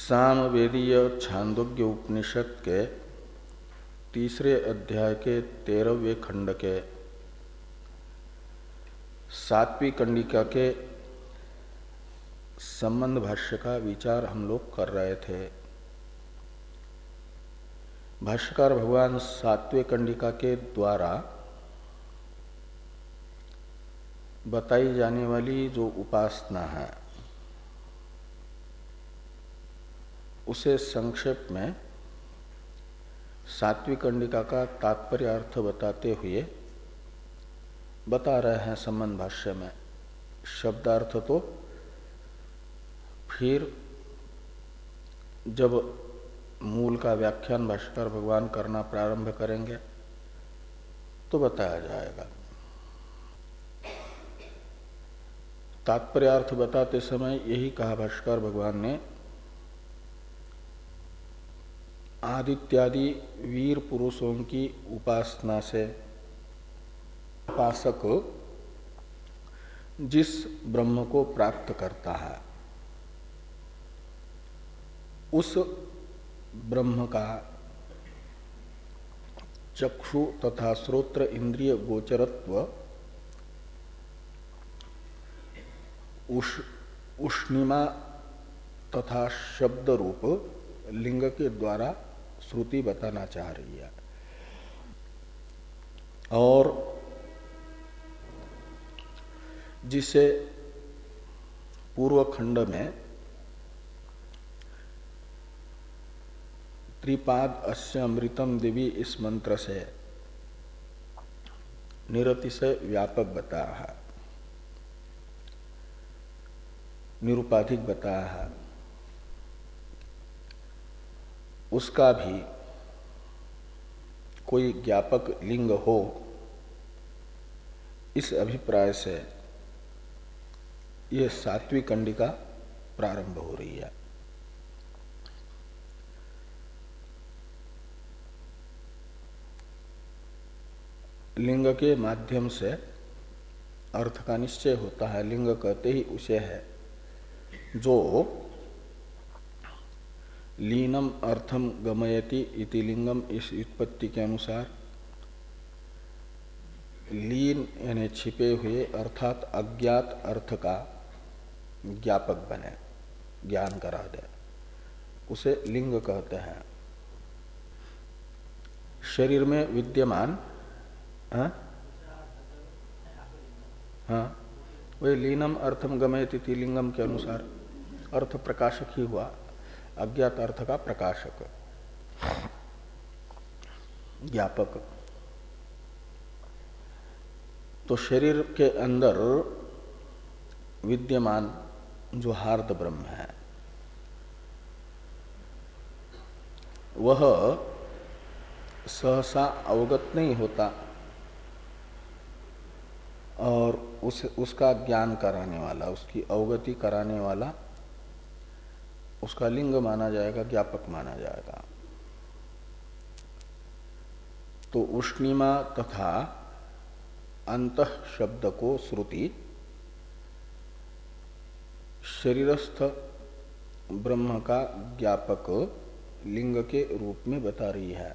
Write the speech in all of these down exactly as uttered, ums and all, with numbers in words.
सामवेदीय छांदोग्य उपनिषद के तीसरे अध्याय के तेरहवें खंड के सातवीं कंडिका के संबंध भाष्य का विचार हम लोग कर रहे थे। भाष्यकार भगवान सातवें कंडिका के द्वारा बताई जाने वाली जो उपासना है उसे संक्षेप में सातवीं कंडिका का तात्पर्य अर्थ बताते हुए बता रहे हैं संबंध भाष्य में। शब्दार्थ तो फिर जब मूल का व्याख्यान भाष्यकार भगवान करना प्रारंभ करेंगे तो बताया जाएगा। तात्पर्यार्थ बताते समय यही कहा भाष्यकार भगवान ने, आदित्यादि वीर पुरुषों की उपासना से उपासक जिस ब्रह्म को प्राप्त करता है उस ब्रह्म का चक्षु तथा श्रोत्र इंद्रिय गोचरत्व उष, उष्णिमा तथा शब्द रूप लिंग के द्वारा श्रुति बताना चाह रही है। और जिसे पूर्व खंड में त्रिपाद अस्य अमृतम देवी इस मंत्र से निरतिशय व्यापक बताया है, निरुपाधिक बताया है, उसका भी कोई ज्ञापक लिंग हो, इस अभिप्राय से यह सातवीं कंडिका प्रारंभ हो रही है। लिंग के माध्यम से अर्थ का निश्चय होता है। लिंग कहते ही उसे है जो लीनम अर्थम गमयति इति लिंगम, इस उत्पत्ति के अनुसार लीन यानी छिपे हुए अर्थात अज्ञात अर्थ का ज्ञापक बने, ज्ञान करा दे, उसे लिंग कहते हैं। शरीर में विद्यमान हाँ हाँ वही लीनम अर्थम गमयति इति लिंगम के अनुसार अर्थ प्रकाशक ही हुआ, अज्ञात अर्थ का प्रकाशक, ज्ञापक। तो शरीर के अंदर विद्यमान जो हार्द ब्रह्म है वह सहसा अवगत नहीं होता और उस उसका ज्ञान कराने वाला, उसकी अवगति कराने वाला उसका लिंग माना जाएगा, ज्ञापक माना जाएगा। तो उष्णिमा तथा अंतः शब्द को श्रुति शरीरस्थ ब्रह्म का ज्ञापक लिंग के रूप में बता रही है।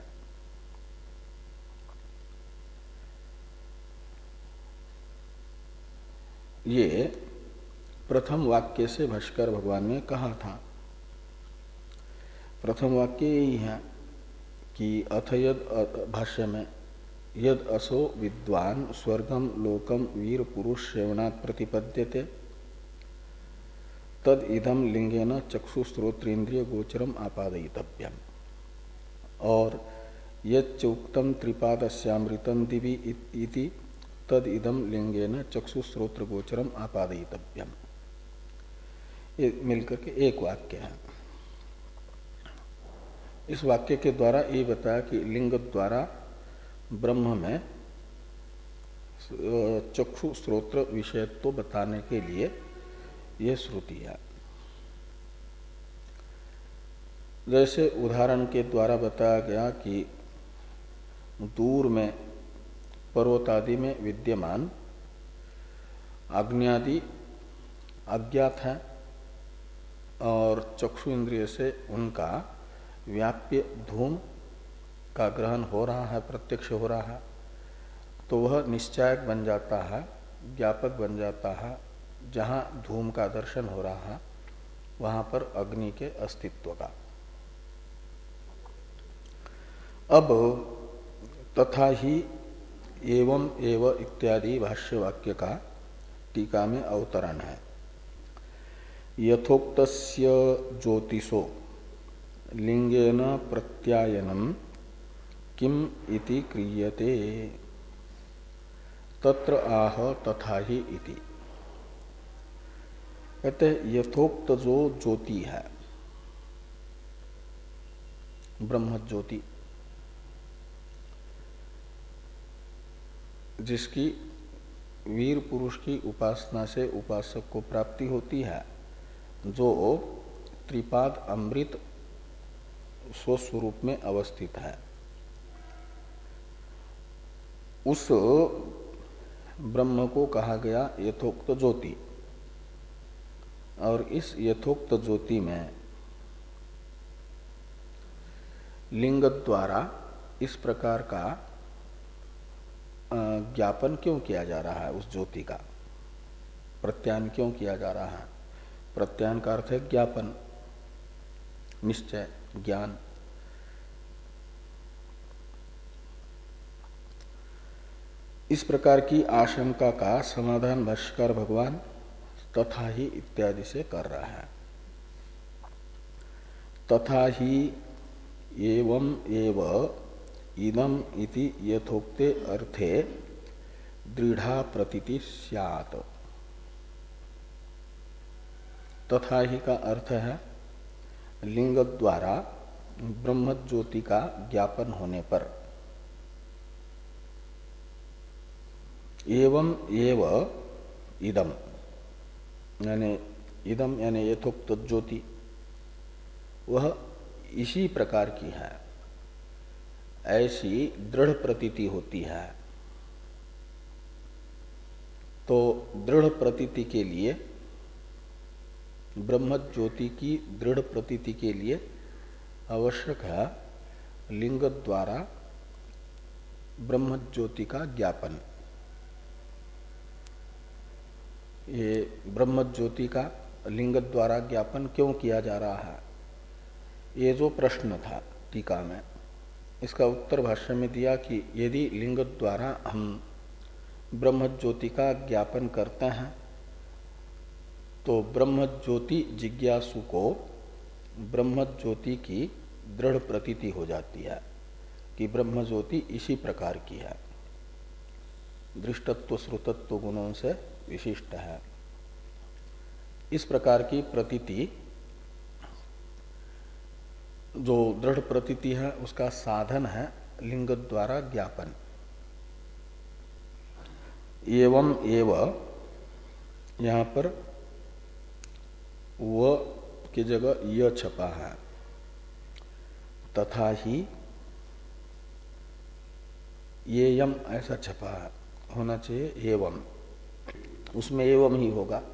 ये प्रथम वाक्य से भाष्कर भगवान ने कहा था। प्रथम वाक्य यही है कि अथ यद भाष्य में यद असो विद्वान स्वर्गम लोकम वीर पुरुष श्रवणात् प्रतिपद्यते तद इदम लिंगेन चक्षु श्रोत्रेन्द्रिय गोचरम आपादयितव्यम। और यच्च उक्तम त्रिपादस्यामृतम दिवि इति तद इदम लिंगेन चक्षु श्रोत्र गोचरम आपादयितव्यम। ये मिलकर के एक वाक्य है। इस वाक्य के द्वारा ये बताया कि लिंग द्वारा ब्रह्म में चक्षु श्रोत्र विषयत्व बताने के लिए यह श्रुति है। जैसे उदाहरण के द्वारा बताया गया कि दूर में पर्वत आदि में विद्यमान अग्नि आदि अज्ञात है और चक्षु इंद्रिय से उनका व्याप्य धूम का ग्रहण हो रहा है, प्रत्यक्ष हो रहा है, तो वह निश्चायक बन जाता है, ज्ञापक बन जाता है। जहाँ धूम का दर्शन हो रहा है वहाँ पर अग्नि के अस्तित्व का। अब तथा ही एवं एव इत्यादि भाष्य वाक्य का टीका में अवतरण है। यथोक्तस्य ज्योतिषो लिंगेन प्रत्यायनम किम इति क्रियते तत्र आह तथा ही इति। कहते यथोक्त जो ज्योति है, ब्रह्म ज्योति, जिसकी वीर पुरुष की उपासना से उपासक को प्राप्ति होती है, जो त्रिपाद अमृत स्वस्वरूप में अवस्थित है, उस ब्रह्म को कहा गया यथोक्त ज्योति। और इस यथोक्त ज्योति में लिंग द्वारा इस प्रकार का ज्ञापन क्यों किया जा रहा है, उस ज्योति का प्रत्यायन क्यों किया जा रहा है। प्रत्यायन का अर्थ है ज्ञापन, निश्चय, ज्ञान। इस प्रकार की आशंका का समाधान भाष्यकार भगवान तथा ही इत्यादि से कर रहा है। तथा ही एवं एव इदम इति यथोक्ते अर्थे दृढ़ा प्रतीति स्यात्। तथा ही का अर्थ है लिंग द्वारा ब्रह्म ज्योति का ज्ञापन होने पर, एवं एव इदम यानी इदम यानी यथोक्त ज्योति वह इसी प्रकार की है, ऐसी दृढ़ प्रतीति होती है। तो दृढ़ प्रतीति के लिए, ब्रह्म ज्योति की दृढ़ प्रतीति के लिए आवश्यक है लिंग द्वारा ब्रह्म ज्योति का ज्ञापन। ये ब्रह्म ज्योति का लिंग द्वारा ज्ञापन क्यों किया जा रहा है, ये जो प्रश्न था टीका में, इसका उत्तर भाष्य में दिया कि यदि लिंग द्वारा हम ब्रह्म ज्योति का ज्ञापन करते हैं तो ब्रह्म ज्योति जिज्ञासु को ब्रह्म ज्योति की दृढ़ प्रतीति हो जाती है कि ब्रह्म ज्योति इसी प्रकार की है, दृष्टत्व श्रुतत्व गुणों से विशिष्ट है। इस प्रकार की प्रतीति, जो दृढ़ प्रतीति है, उसका साधन है लिंग द्वारा ज्ञापन। एवं एव यहाँ पर व की जगह य छपा है, तथा ही ये यम ऐसा छपा है, होना चाहिए एवं, उसमें एवं ही होगा।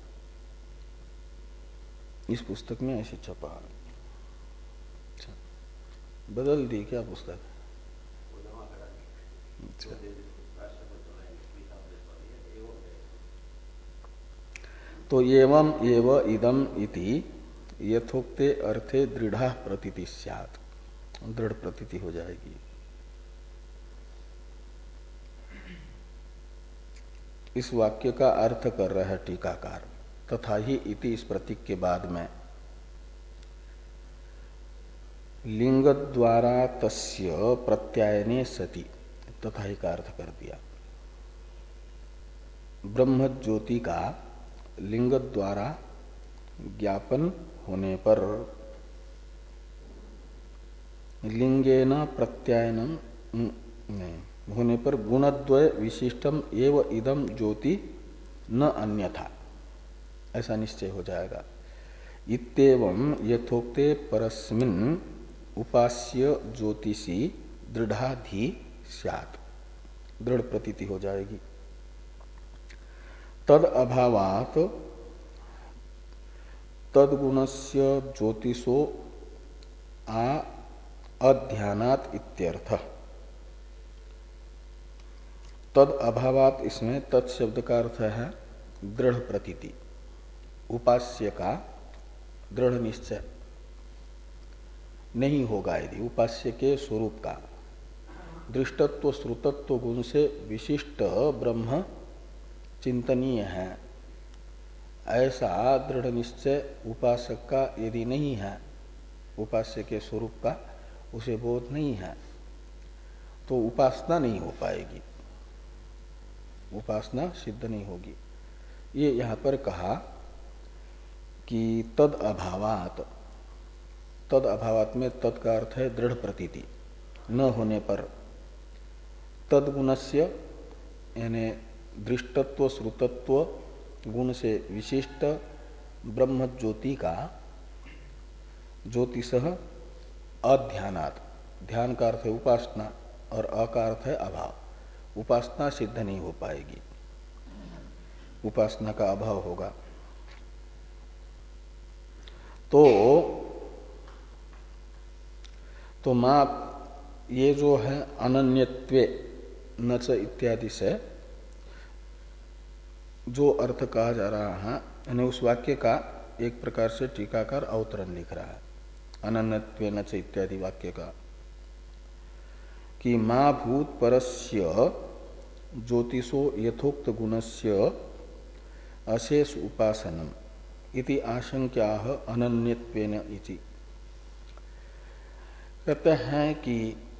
इस पुस्तक में ऐसे छपा है। अच्छा, बदल दी क्या पुस्तक? अच्छा, तो एवं एव इदम इति यथोक्ते अर्थे दृढ़ प्रतीति स्यात्, दृढ़ प्रतीति हो जाएगी। इस वाक्य का अर्थ कर रहा है टीकाकार, तथा ही इति इस प्रतीक के बाद में लिंग द्वारा तस्य प्रत्यायने सति, तथा ही का अर्थ कर दिया। ब्रह्म ज्योति का लिंग द्वारा ज्ञापन होने पर, लिंगेन प्रत्यायनम नहीं होने पर गुणद्वय विशिष्टम एव इदम ज्योति न अन्यथा, ऐसा निश्चय हो जाएगा। इत्येवं यथोक्ते परस्मिन् उपास्य ज्योतिषी दृढ़ाधि स्यात्, दृढ़ प्रतीति हो जाएगी। तद अभावात तद्गुणस्य ज्योतिषो आ अध्यानात इत्यर्थ। तद अभावात इसमें तत्शब्द का अर्थ है दृढ़ प्रतीति, उपास्य का दृढ़ निश्चय नहीं होगा यदि उपास्य के स्वरूप का दृष्टत्व श्रुतत्व गुण से विशिष्ट ब्रह्म चिंतनीय है, ऐसा दृढ़ निश्चय उपासक का यदि नहीं है, उपास्य के स्वरूप का उसे बोध नहीं है, तो उपासना नहीं हो पाएगी, उपासना सिद्ध नहीं होगी। ये यहाँ पर कहा कि तद अभावात, तद अभावात में तद का अर्थ है दृढ़ प्रतीति, न होने पर तद्गुणस्य यानी दृष्टत्व श्रुतत्व गुण से विशिष्ट ब्रह्म ज्योति का ज्योतिषः अध्यानात्, ध्यान का अर्थ है उपासना और अ का अर्थ है अभाव, उपासना सिद्ध नहीं हो पाएगी, उपासना का अभाव होगा। तो तो मां ये जो है अनन्यत्वे नच इत्यादि से जो अर्थ कहा जा रहा है, यानी उस वाक्य का एक प्रकार से टीकाकार अवतरण लिख रहा है अनन्यत्वे नच इत्यादि वाक्य का, कि मां भूत परस्य ज्योतिषो यथोक्त गुणस्य अशेष उपासनम इति आशंक्याः अनन्यत्वेन इति। कहते हैं कि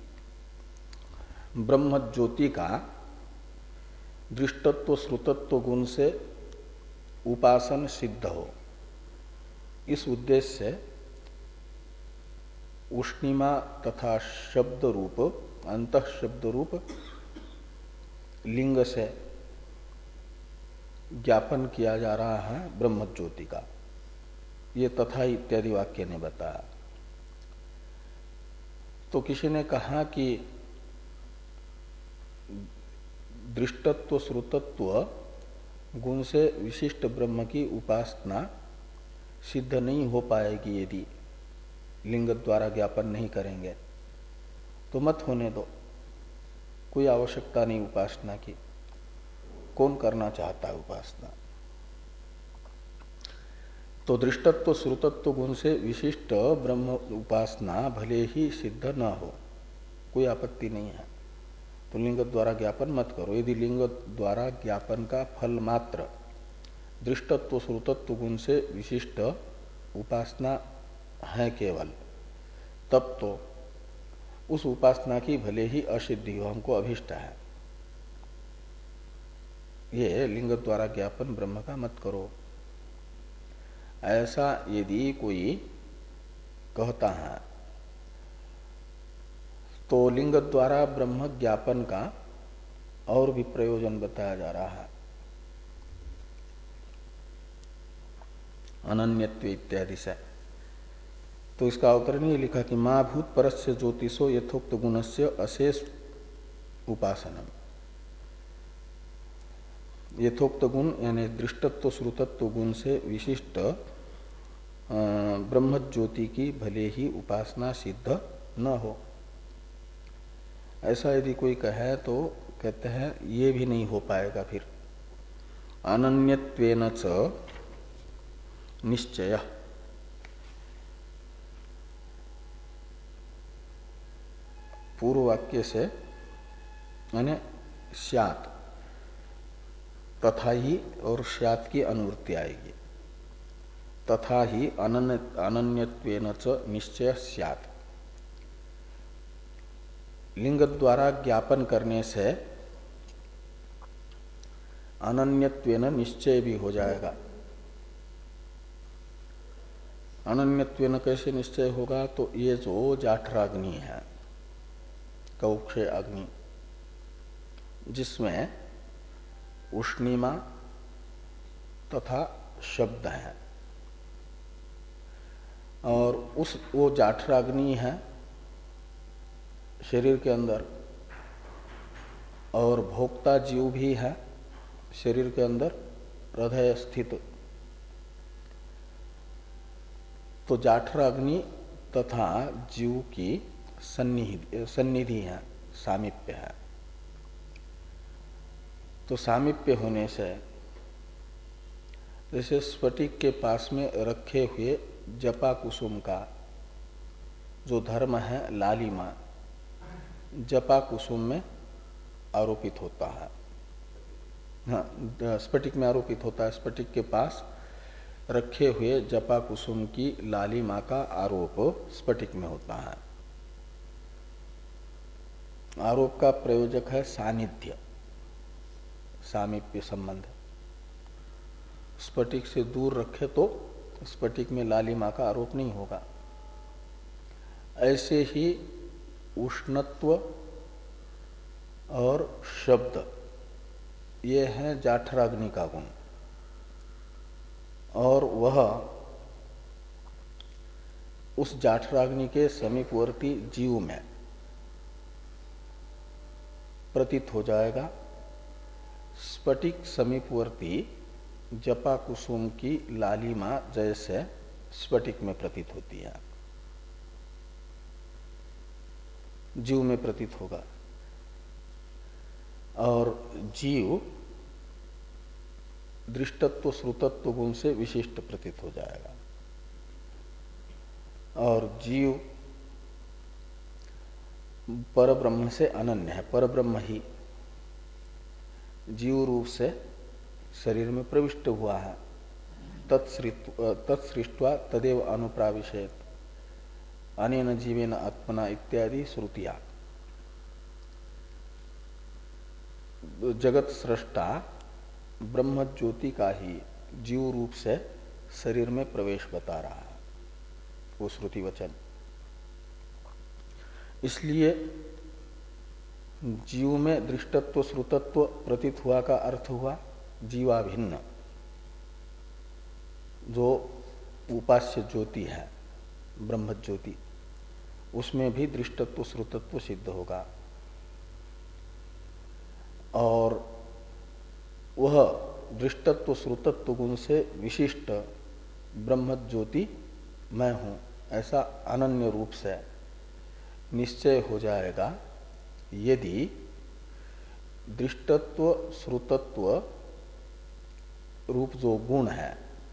ब्रह्म ज्योति का दृष्टत्व श्रुतत्व गुण से उपासन सिद्ध हो, इस उद्देश्य से उष्णिमा तथा शब्द रूप अंतः शब्द रूप लिंग से ज्ञापन किया जा रहा है ब्रह्म ज्योति का। ये तथा इत्यादि वाक्य ने बताया। तो किसी ने कहा कि दृष्टत्व श्रुतत्व गुण से विशिष्ट ब्रह्म की उपासना सिद्ध नहीं हो पाएगी यदि लिंग द्वारा ज्ञापन नहीं करेंगे, तो मत होने दो, कोई आवश्यकता नहीं उपासना की। कौन करना चाहता है उपासना? तो दृष्टत्व श्रुतत्व गुण से विशिष्ट ब्रह्म उपासना भले ही सिद्ध न हो, कोई आपत्ति नहीं है, तो लिंग द्वारा ज्ञापन मत करो। यदि लिंग द्वारा ज्ञापन का फल मात्र दृष्टत्व श्रुतत्व गुण से विशिष्ट उपासना है केवल, तब तो उस उपासना की भले ही असिद्धि हो, हमको अभिष्ट है, ये लिंग द्वारा ज्ञापन ब्रह्म का मत करो। ऐसा यदि कोई कहता है तो लिंग द्वारा ब्रह्म ज्ञापन का और भी प्रयोजन बताया जा रहा है अनन्यत्व इत्यादि से। तो इसका अवतरण ये लिखा कि मां भूत परस्य ज्योतिषो यथोक्त गुणस्य अशेष उपासनम। यथोक्त गुण यानी दृष्टत्व श्रुतत्व गुण से विशिष्ट ब्रह्म ज्योति की भले ही उपासना सिद्ध न हो, ऐसा यदि कोई कहे तो कहते हैं ये भी नहीं हो पाएगा। फिर अनन्यत्वेन च निश्चय, पूर्व वाक्य से यानी स्यात्, तथा ही और स्यात् की अनुवृत्ति आएगी। तथा ही अनन्य अनन्यत्वेन च निश्चय स्यात्, लिंग द्वारा ज्ञापन करने से अनन्यत्वेन निश्चय भी हो जाएगा। अनन्यत्वेन कैसे निश्चय होगा? तो ये जो जाठराग्नि है, कौक्षय अग्नि, जिसमें उष्णिमा तथा शब्द है, और उस वो जाठराग्नि है शरीर के अंदर, और भोक्ता जीव भी है शरीर के अंदर हृदय स्थित। तो जाठराग्नि तथा जीव की सन्निधि सन्निधि है, सामीप्य है। तो सामीप्य होने से जैसे स्फटिक के पास में रखे हुए जपा कुसुम का जो धर्म है लालिमा, जपा कुसुम में आरोपित होता है। हाँ, स्फटिक में आरोपित होता है। स्फटिक के पास रखे हुए जपा कुसुम की लालिमा का आरोप स्फटिक में होता है। आरोप का प्रयोजक है सानिध्य, सामीप्य संबंध। स्फटिक से दूर रखे तो स्फटिक में लालिमा का आरोप नहीं होगा। ऐसे ही उष्णत्व और शब्द, ये है जाठराग्नि का गुण। और वह उस जाठराग्नि के समीपवर्ती जीव में प्रतीत हो जाएगा। स्फटिक समीपवर्ती जपा कुसुम की लालिमा जैसे स्फटिक में प्रतीत होती है, जीव में प्रतीत होगा। और जीव दृष्टत्व श्रुतत्व गुण से विशिष्ट प्रतीत हो जाएगा। और जीव परब्रह्म से अनन्य है, परब्रह्म ही जीव रूप से शरीर में प्रविष्ट हुआ है। तत्सृष्ट्वा तदेव अनुप्राविशेत अनेन जीवेन आत्मना इत्यादि श्रुतियां। जगत सृष्टा ब्रह्म ज्योति का ही जीव रूप से शरीर में प्रवेश बता रहा है वो श्रुति वचन। इसलिए जीव में दृष्टत्व श्रुतत्व प्रतीत हुआ का अर्थ हुआ जीवाभिन्न जो उपास्य ज्योति है ब्रह्म ज्योति, उसमें भी दृष्टत्व श्रुतत्व सिद्ध होगा। और वह दृष्टत्व श्रुतत्व गुण से विशिष्ट ब्रह्म ज्योति मैं हूं, ऐसा अनन्य रूप से निश्चय हो जाएगा यदि दृष्टत्व श्रुतत्व रूप जो गुण है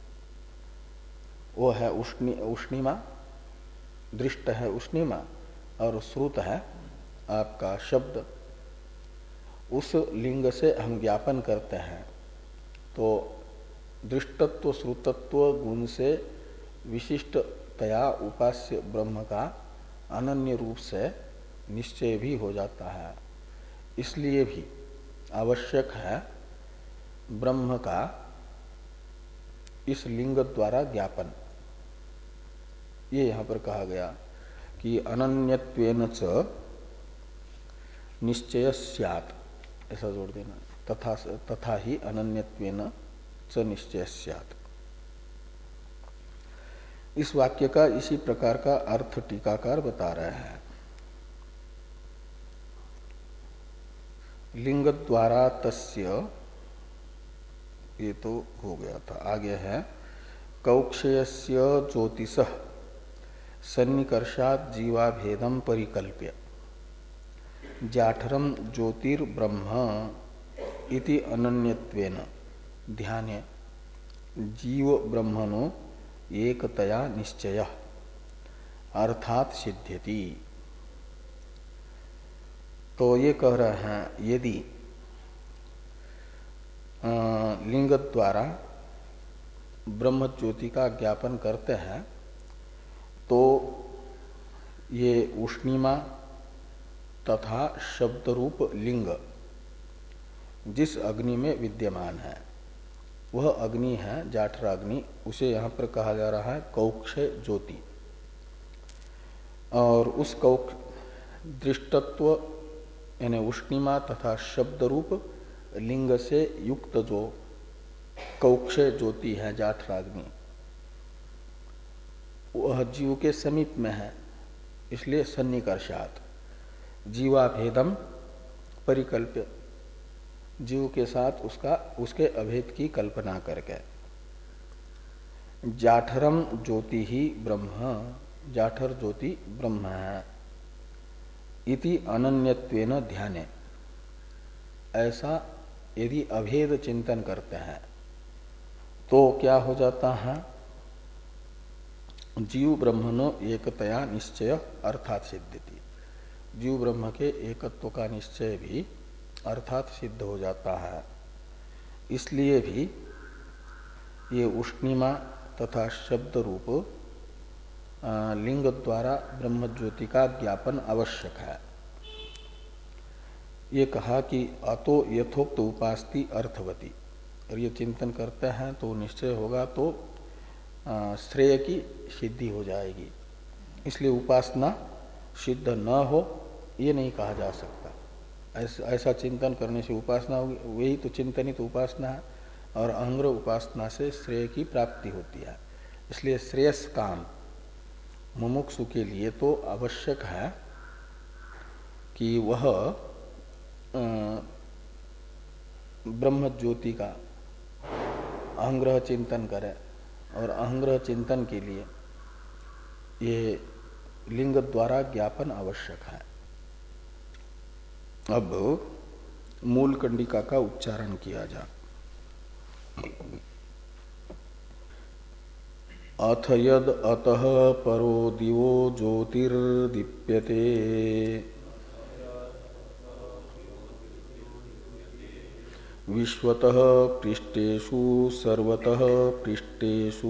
वो है उष्णी उष्णिमा, दृष्ट है उष्णिमा और श्रुत है आपका शब्द। उस लिंग से हम ज्ञापन करते हैं तो दृष्टत्व श्रुतत्व गुण से विशिष्टतया उपास्य ब्रह्म का अनन्य रूप से निश्चय भी हो जाता है। इसलिए भी आवश्यक है ब्रह्म का इस लिंग द्वारा ज्ञापन। ये यहां पर कहा गया कि अनन्यत्वेन च निश्चय स्यात्, ऐसा जोड़ देना, तथा तथा ही अनन्यत्वेन च निश्चय स्यात्। इस वाक्य का इसी प्रकार का अर्थ टीकाकार बता रहे हैं। लिंग द्वारा तस्य, ये तो हो गया था। आगे है कौक्षयस्य ज्योतिषः सन्निकर्षात् जीवाभेदम परिकल्प्य जाठरम ज्योतिर्ब्रह्म इति अनन्यत्वेन ध्याने जीव ब्रह्मणो एकतया निश्चय अर्थात सिद्ध्यति। तो ये कह रहे हैं यदि लिंग द्वारा ब्रह्म ज्योति का ज्ञापन करते हैं तो ये उष्णिमा तथा शब्द रूप लिंग जिस अग्नि में विद्यमान है वह अग्नि है जाठराग्नि। उसे यहाँ पर कहा जा रहा है कौक्षय ज्योति। और उस कौक्ष दृष्टत्व यानी उष्णिमा तथा शब्द रूप लिंग से युक्त जो कौक्षय ज्योति है जाठराग्नि, वह जीव के समीप में है। इसलिए सन्निकर्षात् जीवाभेदम परिकल्प्य, जीव के साथ उसका उसके अभेद की कल्पना करके। जाठरम ज्योति ही ब्रह्म, जाठर ज्योति ब्रह्म है इति अनन्यत्वेन ध्याने, ऐसा यदि अभेद चिंतन करते हैं तो क्या हो जाता है? जीव ब्रह्मणो एकतया निश्चय अर्थात सिद्धति, जीव ब्रह्म के एकत्व का निश्चय भी अर्थात सिद्ध हो जाता है। इसलिए भी ये उष्णिमा तथा शब्द रूप लिंग द्वारा ब्रह्म ज्योति का ज्ञापन आवश्यक है। ये कहा कि अतो यथोक्त उपास्ति अर्थवती, और ये चिंतन करते हैं तो निश्चय होगा तो श्रेय की सिद्धि हो जाएगी। इसलिए उपासना सिद्ध न हो ये नहीं कहा जा सकता। ऐसा ऐसा चिंतन करने से उपासना होगी, वही तो चिंतन ही तो उपासना है, और अहंग्र उपासना से श्रेय की प्राप्ति होती है। इसलिए श्रेयस काम मुमुक्षु के लिए तो आवश्यक है कि वह ब्रह्म ज्योति का अहंग्रह चिंतन करे, और अहंग्रह चिंतन के लिए ये लिंग द्वारा ज्ञापन आवश्यक है। अब मूल कंडिका का उच्चारण किया जा। अथ यद अतः परो दिवो ज्योतिर्दीप्यते विश्वतः पृष्ठेषु सर्वतः पृष्ठेषु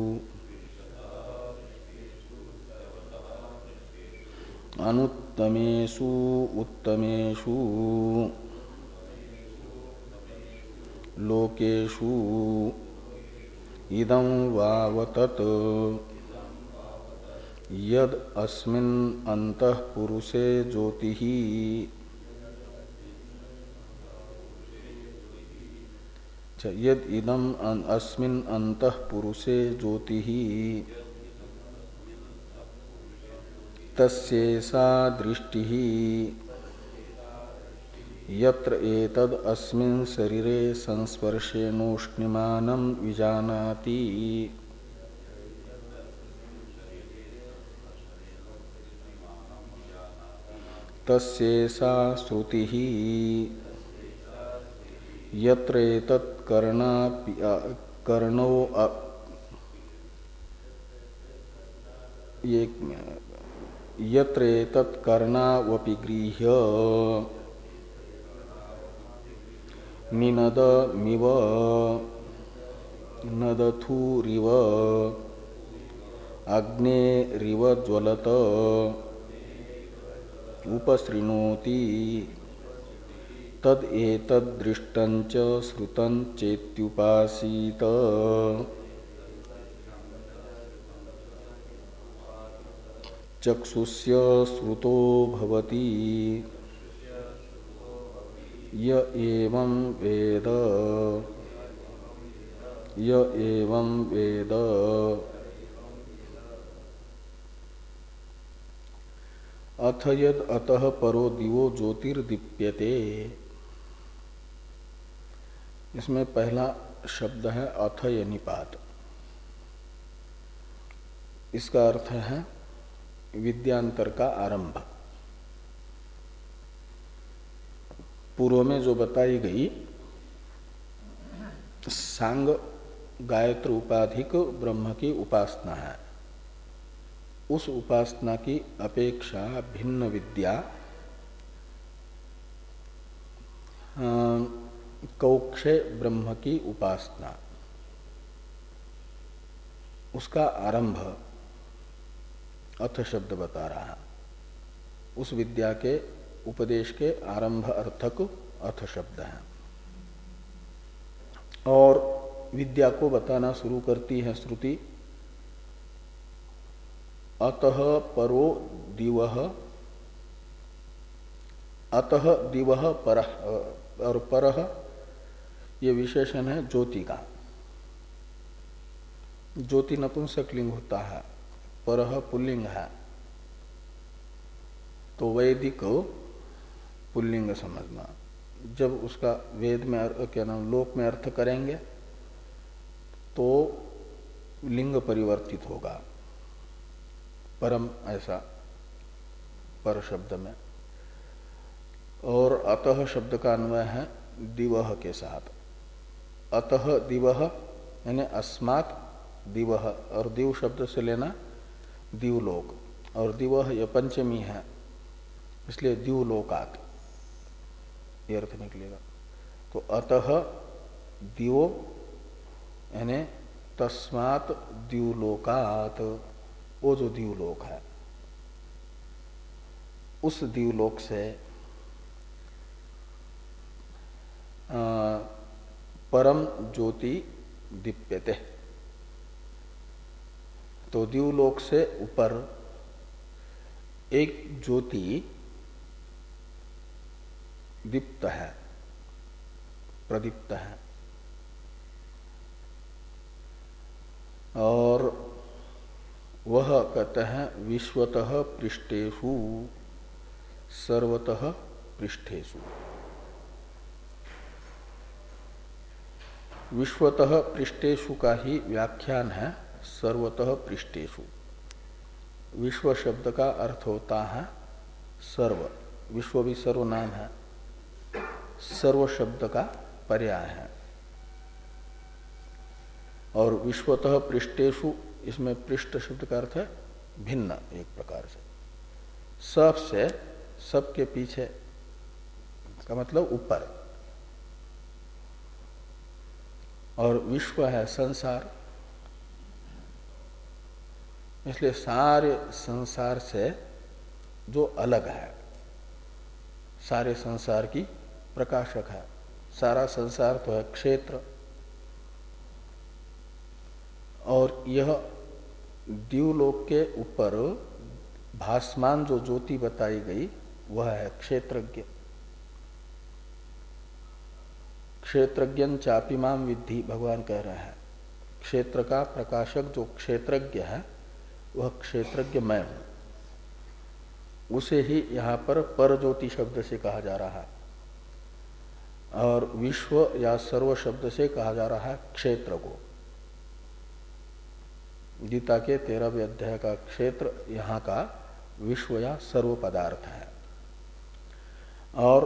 अनुत्तमेषु उत्तमेषु लोकेषु इदं वावतत् यद अस्मिन् अन्तः पुरुषे ज्योतिः यद इदम अस्मिन् अन्तः पुरुषे ज्योतिः तस्यैषा दृष्टिः यत्र एतद् अस्मिन् शरीरे संस्पर्शेनोष्ण्यमानं विजानाति तस्यैषा श्रुतिः यत्र एतत् कर्णा कर्णो ये यत्र एतत् कर्णावपि गृह्य निनदमिव नदथुरिव अग्नेरिव ज्वलत उपसृणोति तद एतदृष्टंच श्रुतं चेत्युपासीत चक्षुष्य श्रुतो भवति य एवं वेद य एवं वेद। अथ यद अतः परो दिवो ज्योतिर्दीप्यते, इसमें पहला शब्द है अथ यनिपात। इसका अर्थ है विद्यांतर का आरंभ। पूर्व में जो बताई गई सांग गायत्र उपाधिक ब्रह्म की उपासना है, उस उपासना की अपेक्षा भिन्न विद्या कौक्षे ब्रह्म की उपासना, उसका आरंभ अथ शब्द बता रहा है। उस विद्या के उपदेश के आरंभ अर्थक अथ शब्द है। और विद्या को बताना शुरू करती है श्रुति अतः परो दिवः, अतः दिवः परः, और परः ये विशेषण है ज्योति का। ज्योति नपुंसक लिंग होता है, परः पुल्लिंग है, तो वैदिक पुल्लिंग समझना। जब उसका वेद में क्या नाम लोक में अर्थ करेंगे तो लिंग परिवर्तित होगा परम ऐसा पर शब्द में। और अतः शब्द का अन्वय है दिवह के साथ। अतः दिवह यानी अस्मात् दिवह, और दिव शब्द से लेना दिवलोक, और दिवह यह पंचमी है इसलिए दिवलोकात् ये अर्थ निकलेगा। तो अतः दिवो यानी तस्मात् दिवलोकात्, वो जो दिवलोक है उस दिवलोक से आ, परम ज्योति दीप्यते। तो दिवलोक से ऊपर एक ज्योति दीप्त है, प्रदीप्त है। और वह कहते हैं विश्वतः पृष्ठेषु सर्वतः पृष्ठेषु। विश्वतः पृष्ठेषु का ही व्याख्यान है सर्वतः पृष्ठेषु। विश्व शब्द का अर्थ होता है सर्व, विश्व भी सर्वनाम है, सर्व शब्द का पर्याय है। और विश्वतः पृष्ठेषु, इसमें पृष्ठ शब्द का अर्थ है भिन्न, एक प्रकार से सब से, सबके पीछे का मतलब ऊपर। और विश्व है संसार, इसलिए सारे संसार से जो अलग है, सारे संसार की प्रकाशक है। सारा संसार तो है क्षेत्र, और यह द्युलोक के ऊपर भासमान जो ज्योति बताई गई वह है क्षेत्रज्ञ। क्षेत्रज्ञं चापिमाम विद्धि, भगवान कह रहे हैं क्षेत्र का प्रकाशक जो क्षेत्रज्ञ है वह क्षेत्रज्ञ मैं हूं। उसे ही यहाँ पर परज्योति शब्द से कहा जा रहा है, और विश्व या सर्व शब्द से कहा जा रहा है क्षेत्र को। गीता के तेरहवें अध्याय का क्षेत्र यहाँ का विश्व या सर्व पदार्थ है। और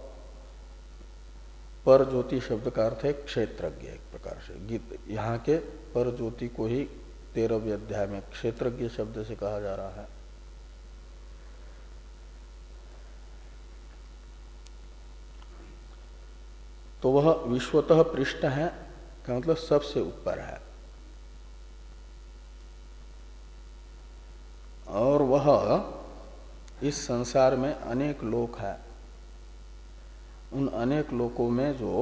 पर ज्योति शब्द का अर्थ है क्षेत्रज्ञ। एक प्रकार से गीत यहाँ के पर ज्योति को ही तेरहवें अध्याय में क्षेत्रज्ञ शब्द से कहा जा रहा है। तो वह विश्वतः पृष्ठ है का मतलब सबसे ऊपर है। और वह इस संसार में अनेक लोक है, उन अनेक लोकों में जो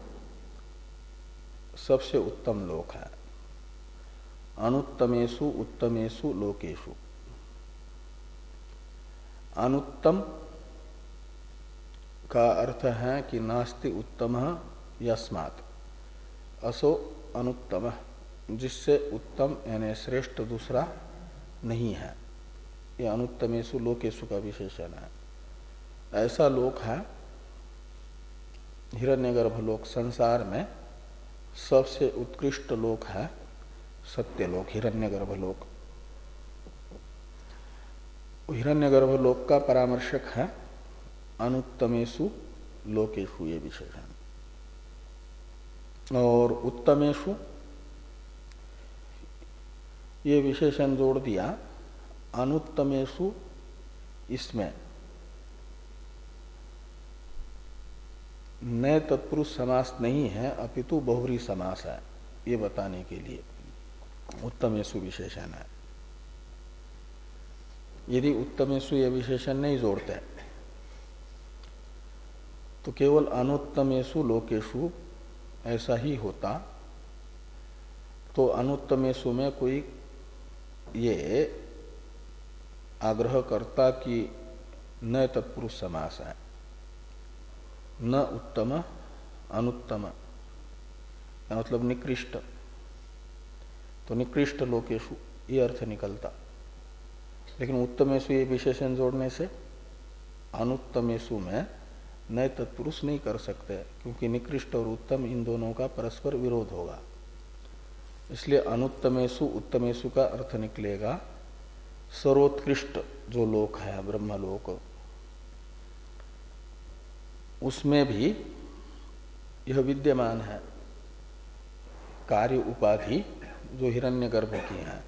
सबसे उत्तम लोक है। अनुत्तमेषु उत्तमेषु लोकेषु। अनुत्तम का अर्थ है कि नास्ति उत्तमः यस्मात्, असो अनुत्तमः, जिससे उत्तम यानी श्रेष्ठ दूसरा नहीं है। यह अनुत्तमेषु लोकेषु का विशेषण है। ऐसा लोक है हिरण्यगर्भ लोक, संसार में सबसे उत्कृष्ट लोक है सत्यलोक, हिरण्यगर्भ लोक। हिरण्यगर्भ लोक का परामर्शक है अनुत्तमेषु लोकेषु ये विशेषण। और उत्तमेषु ये विशेषण जोड़ दिया। अनुत्तमेषु इसमें नए तत्पुरुष समास नहीं है, अपितु बहुव्रीहि समास है, ये बताने के लिए उत्तमेषु विशेषण है। यदि उत्तमेषु ये विशेषण नहीं जोड़ते तो केवल अनुत्तमेषु लोकेषु ऐसा ही होता, तो अनुत्तमेषु में कोई ये आग्रह करता कि न तत्पुरुष समास है, न उत्तम अनुत्तम मतलब निकृष्ट, तो निकृष्ट लोकेषु ये अर्थ निकलता। लेकिन उत्तमेषु ये विशेषण जोड़ने से अनुत्तमेषु में नए तत्पुरुष नहीं कर सकते, क्योंकि निकृष्ट और उत्तम इन दोनों का परस्पर विरोध होगा। इसलिए अनुत्तमेषु उत्तमेषु का अर्थ निकलेगा सर्वोत्कृष्ट जो लोक है ब्रह्मलोक, उसमें भी यह विद्यमान है कार्य उपाधि जो हिरण्यगर्भ की है।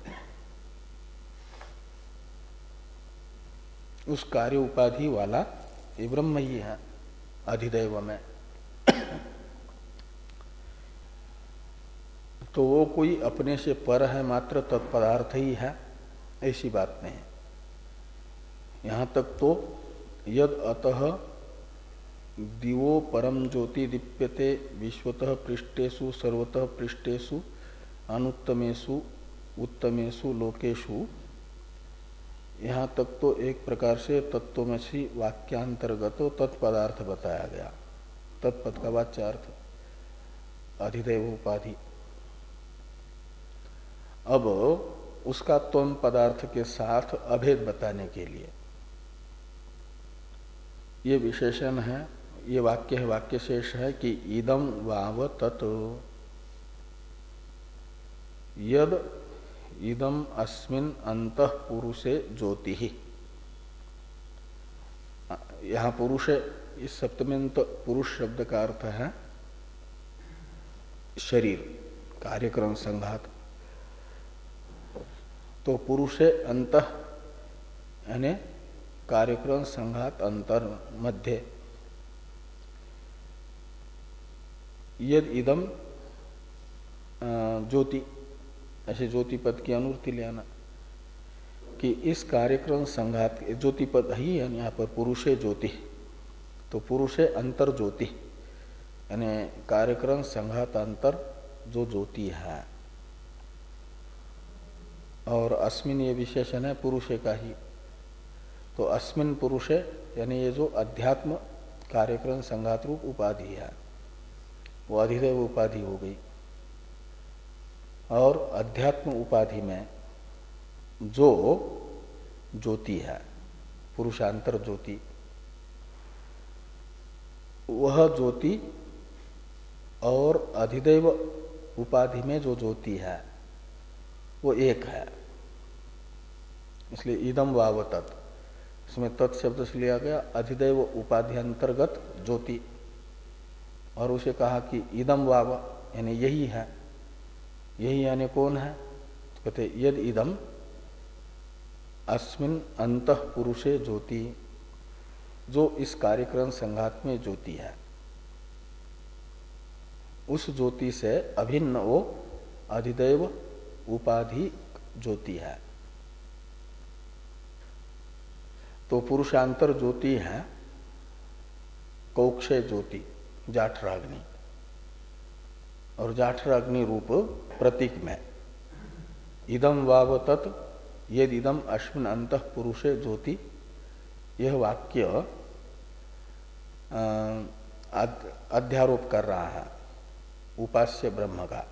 उस कार्य उपाधि वाला ये ब्रह्म ही है अधिदैव में। तो वो कोई अपने से पर है मात्र तत्पदार्थ ही है ऐसी बात नहीं। यहाँ तक तो यद अतः दिवो परम ज्योति दीप्यते विश्वतः पृष्ठेषु सर्वतः पृष्ठेषु अनुत्तमेषु उत्तमेषु लोकेषु, यहाँ तक तो एक प्रकार से तत्त्वमसि वाक्यांतर्गत तत्पदार्थ बताया गया। तत्पद का वाच्यार्थ अधिदैव उपाधि। अब उसका त्वम पदार्थ के साथ अभेद बताने के लिए ये विशेषण है, ये वाक्य है, वाक्य शेष है कि इदम वाव तत् यद इदम अस्मिन अंतः पुरुषे ज्योति ही। यहाँ पुरुष, इस सप्तम्यंत पुरुष शब्द का अर्थ है शरीर, कार्यक्रम संघात। तो पुरुषे अंतः यानी कार्यक्रम संघात अंतर मध्य, यद इदम ज्योति, ऐसे ज्योति पद की अनुवृत्ति ले आना कि इस कार्यक्रम संघात, ज्योति पद ही है यहाँ पर पुरुषे ज्योति, तो पुरुषे अंतर ज्योति यानी कार्यक्रम संघात अंतर जो ज्योति है, और अस्मिन ये विशेषण है पुरुषे का ही। तो अस्मिन पुरुषे यानी ये जो अध्यात्म कार्यक्रम संघात रूप उपाधि है वो अधिदैव उपाधि हो गई। और अध्यात्म उपाधि में जो ज्योति है पुरुषांतर ज्योति, वह ज्योति और अधिदैव उपाधि में जो ज्योति है वो एक है। इसलिए इदम वाव तत्, इसमें तत् शब्द से लिया गया अधिदैव उपाधि अंतर्गत ज्योति, और उसे कहा कि इदम वाव यानी यही है। यही यानी कौन है? तो कहते यद इदम अस्मिन अंतः पुरुषे ज्योति, जो इस कार्यक्रम संघात में ज्योति है, उस ज्योति से अभिन्न वो अधिदैव उपाधि ज्योति है। तो पुरुषांतर ज्योति है कौक्षय ज्योति जाठराग्नि, और जाठराग्नि रूप प्रतीक में इदम वाव तत् यद इदम अश्विन अंतः पुरुषे ज्योति, यह वाक्य अध्यारोप कर रहा है उपास्य ब्रह्म का।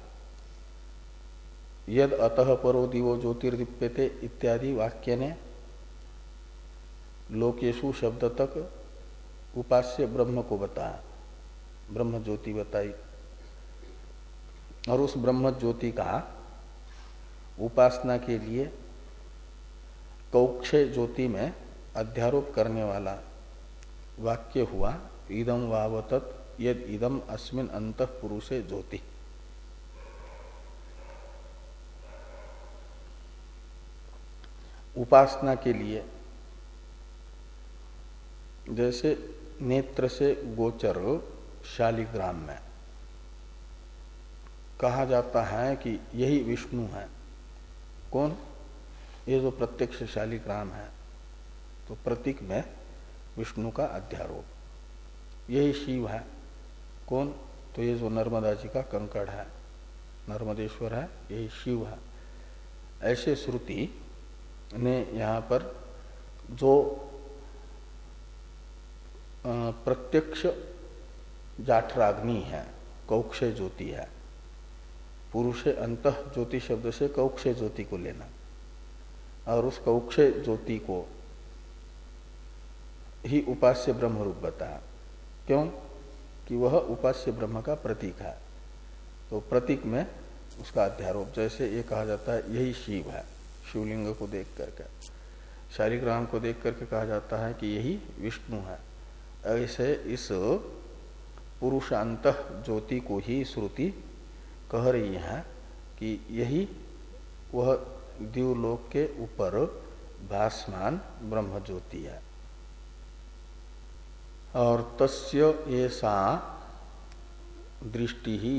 यद अतः परो दिवो ज्योतिर्दीप्यते इत्यादि वाक्य ने लोकेशु शब्द तक उपास्य ब्रह्म को बताया, ब्रह्म ज्योति बताई, और उस ब्रह्म ज्योति का उपासना के लिए कौक्षय ज्योति में अध्यारोप करने वाला वाक्य हुआ इदम वाव तत् यद इदम अस्मिन अंतः पुरुषे ज्योति। उपासना के लिए जैसे नेत्र से गोचर शालिग्राम में कहा जाता है कि यही विष्णु है। कौन? ये जो प्रत्यक्ष शालिग्राम है, तो प्रतीक में विष्णु का अध्यारोप। यही शिव है। कौन? तो ये जो नर्मदा जी का कंकड़ है, नर्मदेश्वर है, यही शिव है। ऐसे श्रुति ने यहाँ पर जो प्रत्यक्ष जाठराग्नि है, कौक्षय ज्योति है, पुरुषे अंतः ज्योति शब्द से कौक्षय ज्योति को लेना, और उस कौक्षय ज्योति को ही उपास्य ब्रह्म रूप बताया। क्यों? कि वह उपास्य ब्रह्म का प्रतीक है। तो प्रतीक में उसका अध्यारोप। जैसे ये कहा जाता है यही शिव है, शिवलिंग को देख करके, शालिग्राम को देख करके कहा जाता है कि यही विष्णु है। ऐसे इस पुरुषांतः ज्योति को ही श्रुति कह रही है कि यही वह दिवलोक के ऊपर भासमान ब्रह्म ज्योति है। और तस्य एषा दृष्टि ही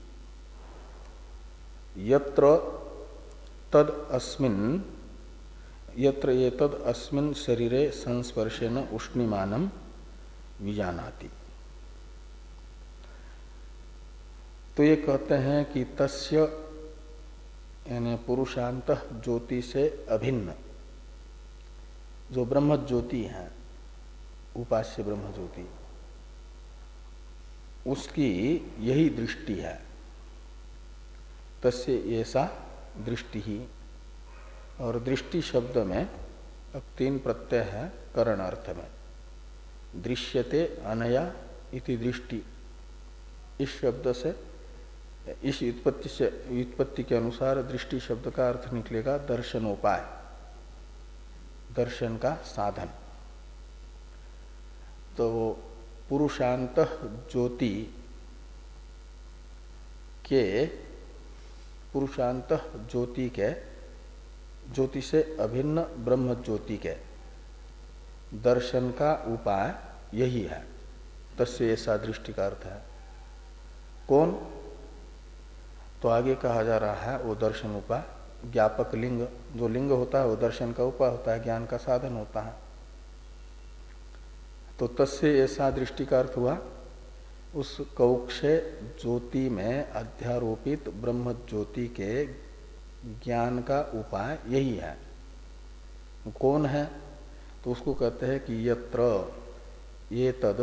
यत्र तद अस्मिन् यत्र एतद अस्मिन् शरीरे संस्पर्शेन उष्णीमानं विजानाति। तो ये कहते हैं कि तस्य यानी पुरुषांतः ज्योति से अभिन्न जो ब्रह्म ज्योति है, उपास्य ब्रह्म ज्योति, उसकी यही दृष्टि है। तस्य ऐसा दृष्टि ही। और दृष्टि शब्द में अब तीन प्रत्यय है करण अर्थ में। दृश्यते अनया इति दृष्टि, इस शब्द से, इस व्युत्पत्ति से, व्युत्पत्ति के अनुसार दृष्टि शब्द का अर्थ निकलेगा दर्शनोपाय, दर्शन का साधन। तो पुरुषांतः ज्योति के पुरुषांतः ज्योति के ज्योति से अभिन्न ब्रह्म ज्योति के दर्शन का उपाय यही है। तस्य ऐसा दृष्टि का अर्थ है। कौन? तो आगे कहा जा रहा है वो दर्शन उपाय, ज्ञापक लिंग। जो लिंग होता है वो दर्शन का उपाय होता है, ज्ञान का साधन होता है। तो तस्य ऐसा दृष्टि का अर्थ हुआ उस कौक्षे ज्योति में अध्यारोपित ब्रह्म ज्योति के ज्ञान का उपाय यही है। कौन है? तो उसको कहते हैं कि यत्र ये तद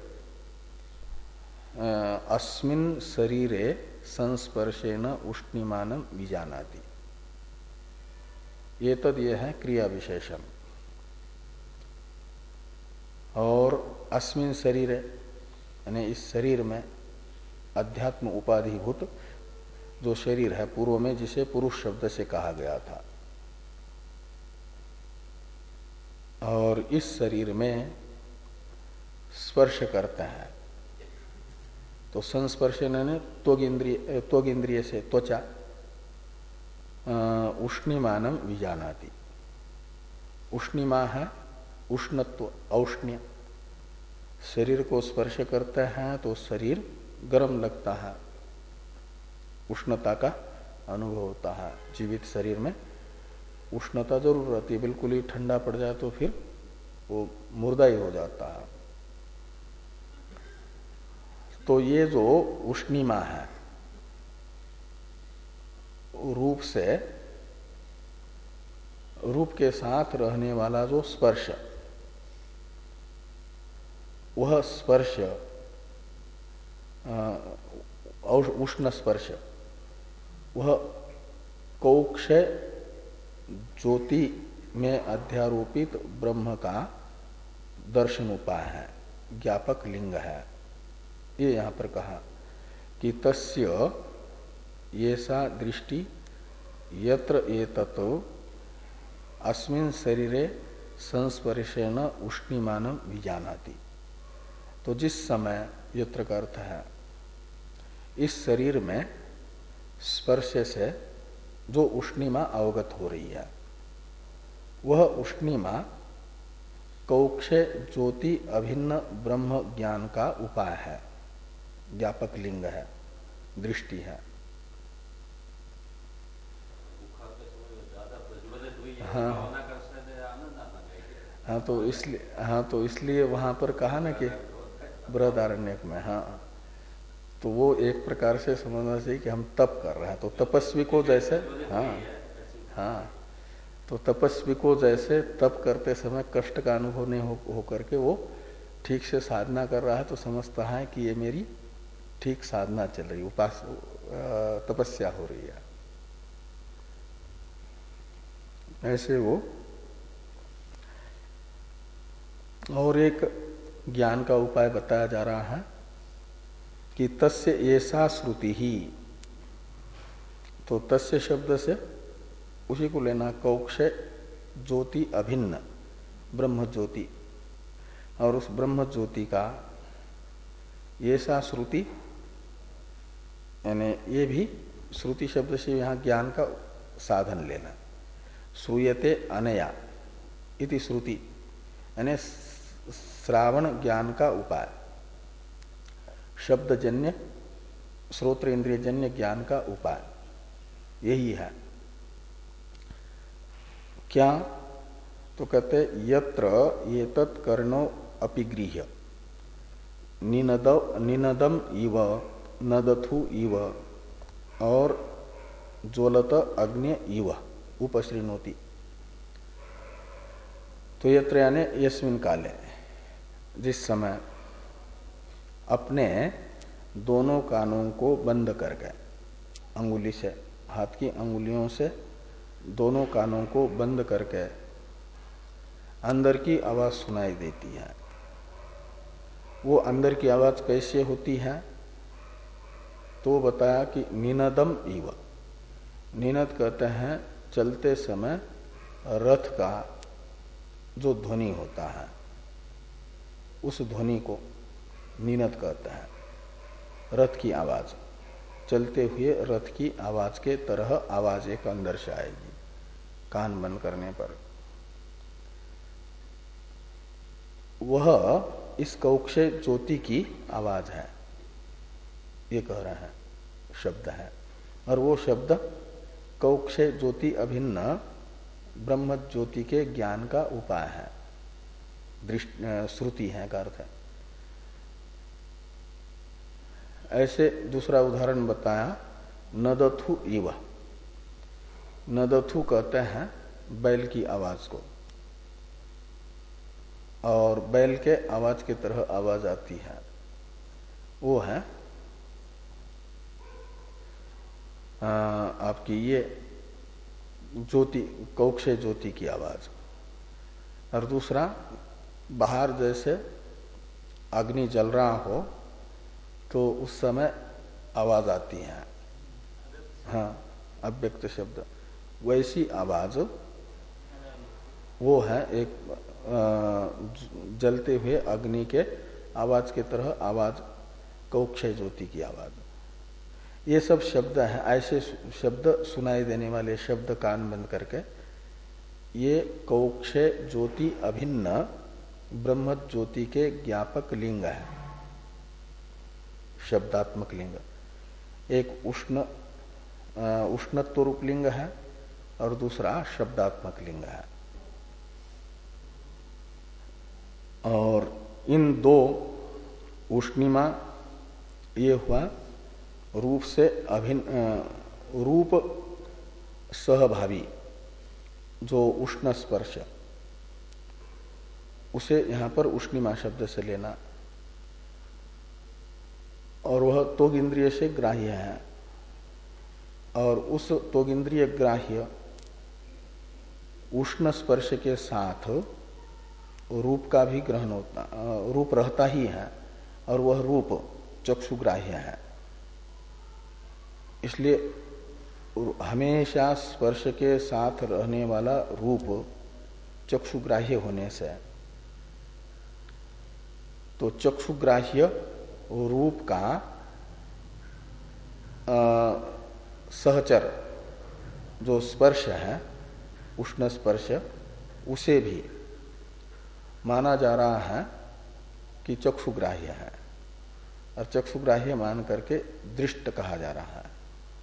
अस्मिन् शरीरे संस्पर्शेन उष्णीमानं विजानाति। ये तद ये है क्रिया विशेषण। और अस्मिन् शरीरे यानी इस शरीर में अध्यात्म उपाधिभूत जो शरीर है पूर्व में, जिसे पुरुष शब्द से कहा गया था, और इस शरीर में स्पर्श करते हैं। तो संस्पर्श ने त्वग इंद्रिय त्वग इंद्रिय से त्वचा उष्णीमानं विजानाति। उष्णीमा है उष्णत्व, औष्ण्य। शरीर को स्पर्श करते हैं तो शरीर गर्म लगता है, उष्णता का अनुभव होता है। जीवित शरीर में उष्णता जरूर रहती है, बिल्कुल ही ठंडा पड़ जाए तो फिर वो मुर्दा ही हो जाता है। तो ये जो उष्णीमा है, रूप से रूप के साथ रहने वाला जो स्पर्श, वह स्पर्श उष्ण स्पर्श, वह कौक्ष ज्योति में अध्यारोपित ब्रह्म का दर्शन उपाय है, ज्ञापक लिंग है। ये यहां पर कहा कि तस्य येषा दृष्टि यत्र एतत् अस्मिन् शरीरे संस्पर्शेन उष्णीमानं विजानाति। तो जिस समय, यत्र का अर्थ है इस शरीर में स्पर्श से जो उष्णीमा अवगत हो रही है, वह उष्णीमा कौक्षे ज्योति अभिन्न ब्रह्म ज्ञान का उपाय है, ज्ञापक लिंग है, दृष्टि है। हाँ हाँ तो इसलिए हाँ तो इसलिए वहां पर कहा ना कि बृहदारण्यक में, हाँ तो वो एक प्रकार से समझना चाहिए कि हम तप कर रहे हैं। तो तपस्वी को जैसे, हाँ हाँ तो तपस्वी को जैसे तप करते समय कष्ट का अनुभव नहीं हो, हो करके वो ठीक से साधना कर रहा है, तो समझता है कि ये मेरी ठीक साधना चल रही, उपास तपस्या हो रही है। ऐसे वो। और एक ज्ञान का उपाय बताया जा रहा है कि तस्य ऐसा श्रुति ही, तो तस्य शब्द से उसी को लेना, कौक्षय ज्योति अभिन्न ब्रह्म ज्योति, और उस ब्रह्म ज्योति का ये सा श्रुति, यानी ये भी श्रुति शब्द से यहाँ ज्ञान का साधन लेना। श्रूयते अनया इति श्रुति, यानी श्रावण ज्ञान का उपाय, शब्दजन्य श्रोत्र इंद्रियजन्य ज्ञान का उपाय यही है। क्या? तो कहते यत्र एतत् कर्णो अपिगृह्य निनद निनदम इव नदथु इव और ज्वलत अग्नि इव उपश्रीणोति। तो यत्र यानी यस्मिन काले, जिस समय अपने दोनों कानों को बंद करके, अंगुली से, हाथ की अंगुलियों से दोनों कानों को बंद करके अंदर की आवाज सुनाई देती है। वो अंदर की आवाज कैसे होती है? तो बताया कि निनदम इव, निनद कहते हैं चलते समय रथ का जो ध्वनि होता है, उस ध्वनि को निनद कहते हैं। रथ की आवाज, चलते हुए रथ की आवाज के तरह आवाज एक अंदर से आएगी कान बंद करने पर। वह इस कौक्षय ज्योति की आवाज है, ये कह रहे हैं, शब्द है। और वो शब्द कौक्षय ज्योति अभिन्न ब्रह्म ज्योति के ज्ञान का उपाय है, दृष्टि श्रुति है का अर्थ है। ऐसे दूसरा उदाहरण बताया, नदथु इव। नदथु कहते हैं बैल की आवाज को, और बैल के आवाज की तरह आवाज आती है, वो है आ, आपकी ये ज्योति, कौक्षय ज्योति की आवाज। और दूसरा, बाहर जैसे अग्नि जल रहा हो तो उस समय आवाज आती है, हाँ, अव्यक्त शब्द, वैसी आवाज वो है एक जलते हुए अग्नि के आवाज के तरह आवाज, कौक्षय ज्योति की आवाज। ये सब शब्द हैं, ऐसे शब्द सुनाई देने वाले शब्द कान बंद करके, ये कौक्षय ज्योति अभिन्न ब्रह्म ज्योति के ज्ञापक लिंग है, शब्दात्मक लिंग। एक उष्ण उष्णत्व रूप लिंग है और दूसरा शब्दात्मक लिंग है। और इन दो उष्णिमा, ये हुआ रूप से अभिन्न, रूप सहभावी जो उष्ण स्पर्श, उसे यहां पर उष्णिमा शब्द से लेना। और वह त्वग इंद्रिय से ग्राह्य है, और उस त्वग इंद्रिय ग्राह्य उष्ण स्पर्श के साथ रूप का भी ग्रहण होता, रूप रहता ही है, और वह रूप चक्षुग्राह्य है। इसलिए हमेशा स्पर्श के साथ रहने वाला रूप चक्षुग्राह्य होने से, तो चक्षुग्राह्य रूप का आ, सहचर जो स्पर्श है, उष्ण स्पर्श, उसे भी माना जा रहा है कि चक्षुग्राह्य है, और चक्षुग्राह्य मान करके दृष्ट कहा जा रहा है।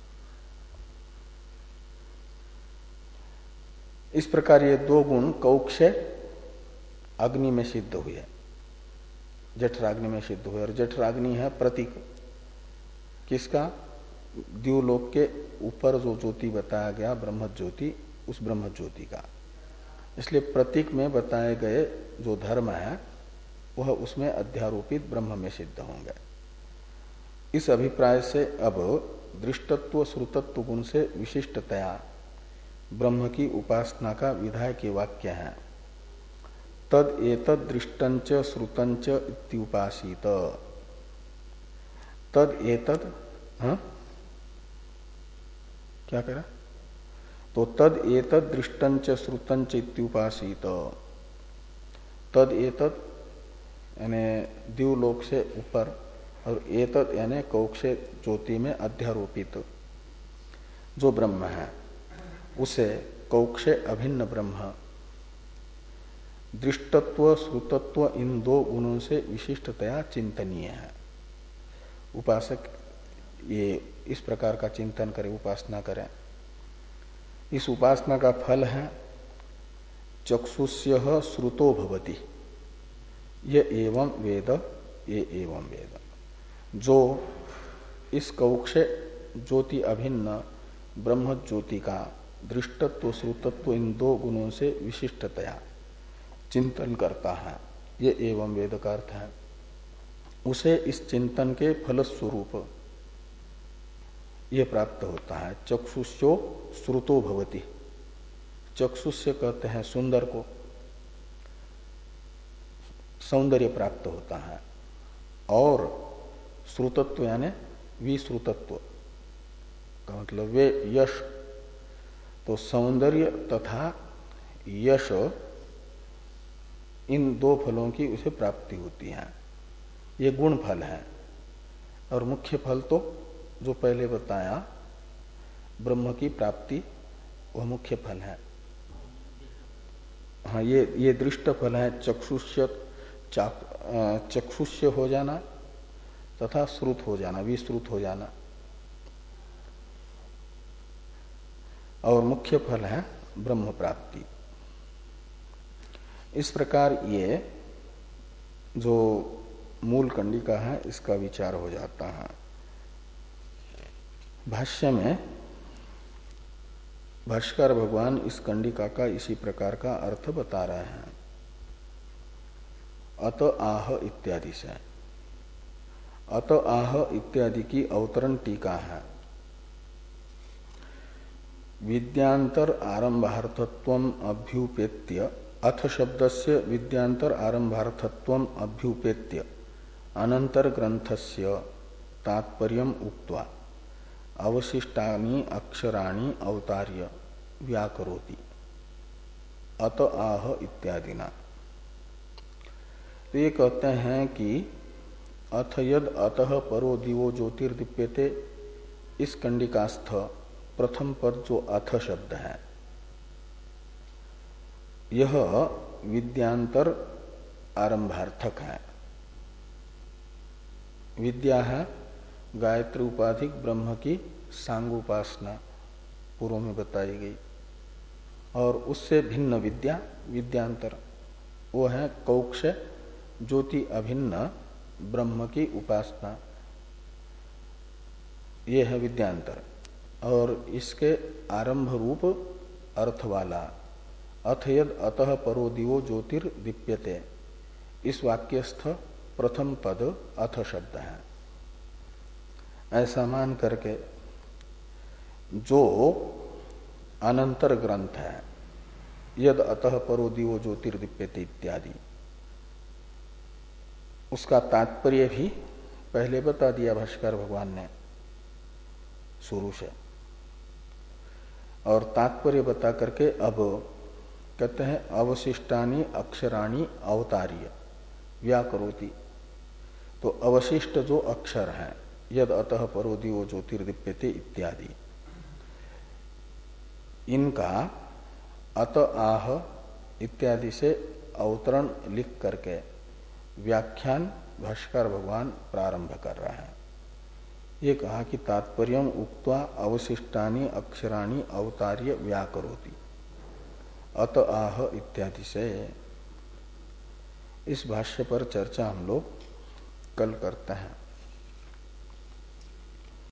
इस प्रकार ये दो गुण कौक्षय अग्नि में सिद्ध हुए, जठराग्नि में सिद्ध हुए। और जठराग्नि है प्रतीक किसका? द्युलोक के ऊपर जो ज्योति बताया गया ब्रह्म ज्योति, उस ब्रह्म ज्योति का। इसलिए प्रतीक में बताए गए जो धर्म है वह उसमें अध्यारोपित ब्रह्म में सिद्ध होंगे। इस अभिप्राय से अब दृष्टत्व श्रुतत्व गुण से विशिष्टतया ब्रह्म की उपासना का विधाय के वाक्य है, तद एतद दृष्टंच श्रुतंच इत्युपासित। तद एतद, हाँ क्या करा? तो तद एतद दृष्टंच श्रुतंच इत्युपासित। तद एतद यानी द्युलोक से ऊपर, और एतद यानी कौक्षे ज्योति में अध्यारोपित जो ब्रह्म है, उसे कौक्षे अभिन्न ब्रह्म दृष्टत्व श्रुतत्व इन दो गुणों से विशिष्टतया चिंतनीय है। उपासक ये इस प्रकार का चिंतन करे, उपासना करें। इस उपासना का फल है चक्षुष्य श्रुतो भवति, ये एवं वेद, ये एवं वेद। जो इस कौक्षे ज्योति अभिन्न ब्रह्म ज्योति का दृष्टत्व श्रुतत्व इन दो गुणों से विशिष्टतया चिंतन करता है, ये एवं वेद का अर्थ है। उसे इस चिंतन के फलस्वरूप ये प्राप्त होता है। चक्षुष्यो श्रुतो भवति, चक्षुष्य कहते हैं सुंदर को, सौंदर्य प्राप्त होता है। और श्रुतत्व यानी विश्रुतत्व का मतलब वे यश, तो सौंदर्य तथा यश इन दो फलों की उसे प्राप्ति होती है। ये गुण फल है। और मुख्य फल तो जो पहले बताया ब्रह्म की प्राप्ति, वह मुख्य फल है। हाँ, ये ये दृष्ट फल है चक्षुष्य, चक्षुष्य हो जाना तथा श्रुत हो जाना, विश्रुत हो जाना। और मुख्य फल है ब्रह्म प्राप्ति। इस प्रकार ये जो मूल कंडिका है, इसका विचार हो जाता है। भाष्य में भाष्यकार भगवान इस कंडिका का इसी प्रकार का अर्थ बता रहे हैं। अत आह इत्यादि से, अत आह इत्यादि की अवतरण टीका है। विद्यांतर आरंभार्थत्वम अभ्युपेत्य, अथ शब्दस्य विद्यांतर आरंभार्थत्वम अभ्युपेत्य अनंतर ग्रंथस्य तात्पर्यम उक्त्वा अवशिष्टानि अक्षराणि अवतार्य व्याकरोति, अत आह इत्यादिना। तो ये कहते हैं कि अथ यद अतः परो दिवो ज्योतिर्दीप्यते, इस कंडिकास्थ प्रथम पद जो अथ शब्द है, यह विद्यांतर आरंभार्थक है। विद्या है गायत्री उपाधिक ब्रह्म की सांगोपासना, पूर्व में बताई गई। और उससे भिन्न विद्या विद्यांतर, वो है कौक्ष ज्योति अभिन्न ब्रह्म की उपासना, ये है विद्यांतर। और इसके आरंभ रूप अर्थ वाला अथ यद अतः परो दिवो ज्योतिर्दीप्यते, इस वाक्यस्थ प्रथम पद अथ शब्द है। ऐसा मान करके जो अनंतर ग्रंथ है यद अतः परो दिवो ज्योतिर्दीप्यते इत्यादि, उसका तात्पर्य भी पहले बता दिया भाष्यकार भगवान ने शुरू से। और तात्पर्य बता करके अब कहते हैं अवशिष्टानि अक्षराणि अवतार्य व्याकरोति। तो अवशिष्ट जो अक्षर है यद अतः परो दिवो ज्योतिर्दीप्यते इत्यादि, इनका अत आह इत्यादि से अवतरण लिख करके व्याख्यान भाष्यकार भगवान प्रारंभ कर रहा है। ये कहा कि तात्पर्यम उक्त्वा अवशिष्टानि अक्षराणि अवतार्य व्याकरोति, अत आह इत्यादि से। इस भाष्य पर चर्चा हम लोग कल करते हैं।